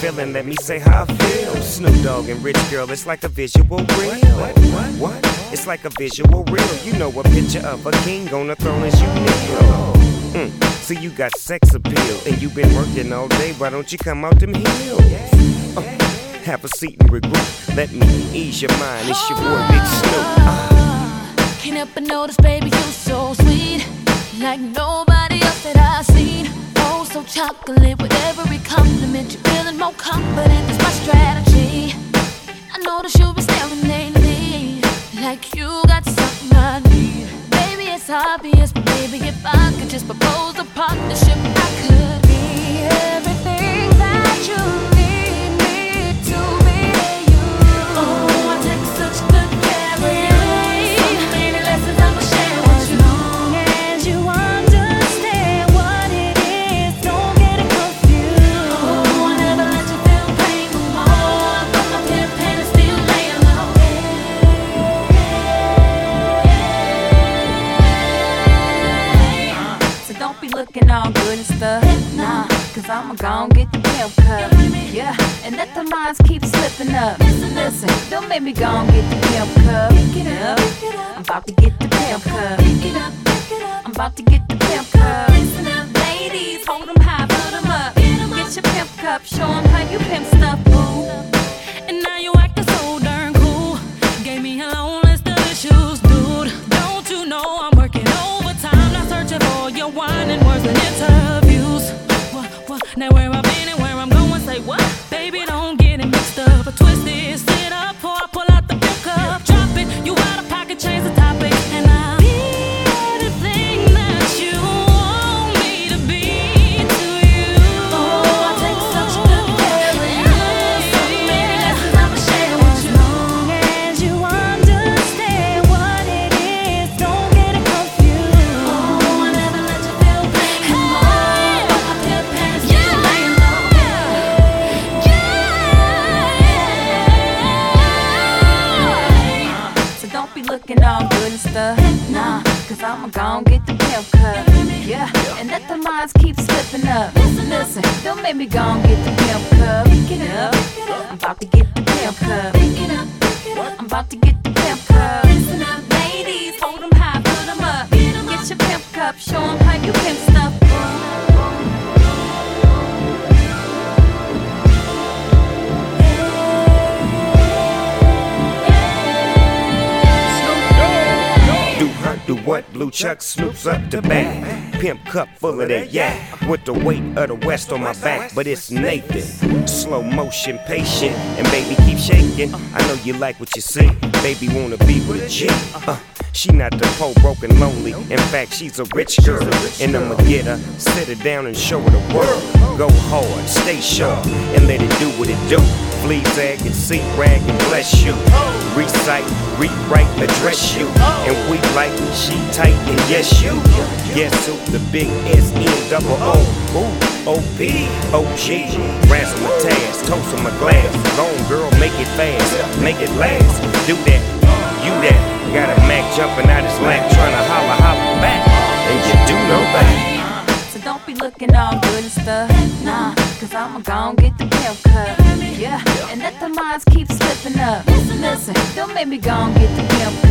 feeling, let me say how I feel. Snoop Dogg and Rich Girl, it's like a visual reel. What? It's like a visual reel. You know, a picture of a king on the throne as you kneel. So you got sex appeal, and you been working all day, why don't you come out them hills? Have a seat and regroup, let me ease your mind, it's your boy Big Snoop. Can't help but notice, baby, you're so sweet, like nobody else that I've seen. Oh, so chocolate with every compliment, you're feeling more confident, that's my strategy. I notice you've been staring lately, like you got something I need. Baby, it's obvious, but baby, if I could just propose a partnership, I could be everything that you need me to be to you. Oh, I take such good care of you. So many lessons I'ma share with you. As long as you understand what it is, don't get it confused. Oh, I never let you feel pain no more. Put my pen and still lay alone. So don't be looking all good and stuff, nah, cause I'ma gon' get the pimp cup, yeah, and let the lines keep slipping up. Listen, don't make me gon' get the pimp cup, yeah. I'm about to get the pimp cup, I'm about to get the pimp cup. Listen up, ladies, hold them high, put them up. Get your pimp cup, show them how you pimp stuff, boo. And now you acting so darn cool, gave me a long list of issues, dude. Don't you know I'm working overtime, not searching for your wine and words and interviews. What? Now where I've been and where I'm going, say what? Baby, don't get it mixed up or twisted. Sit up, pour, pull out the milk cup, drop it. You out of pocket, change the topic, and I'll be everything that you want me to be to you. Oh, I take such good care of you. So many lessons I'ma share with you. As long as you understand what it is, don't get it confused. Oh, I never let you feel pain no more. But my pimp hands still laying low. So don't be looking all good and stuff, nah, cause I'ma gon' get the pimp cup, yeah, and let the lines keep slipping up. Listen, don't make me gon' get the pimp cup, yeah. I'm about to get the pimp cup, I'm about to get the pimp cup. Listen up, ladies, hold them high, put them up. Get your pimp cup, show them how you pimp stuff. Do what? Blue Chuck Snoops up the back. Pimp cup full of that yak. With the weight of the West on my back. But it's Nathan. Slow motion, patient. And baby, keep shaking. I know you like what you see. Baby, wanna be with a G. She not the poor, broken, lonely. In fact, she's a rich girl. And I'ma get her, sit her down and show her the world. Go hard, stay sharp, and let it do what it do. Flea bag and seat rag and bless you. Recite, rewrite, address you. And we like she tight and yes you. Guess who? The big S-N-double-O. O-P, O-G. Razzle my task, toast on my glass. Long girl, make it fast, make it last. Do that, you that. Got a Mac jumping out his lap, trying to holler back. And you do know that. So don't be looking all good and stuff, nah, cause I'ma gon' get the pimp cup, yeah, and let the lines keep slipping up. Listen, don't make me gon' get the pimp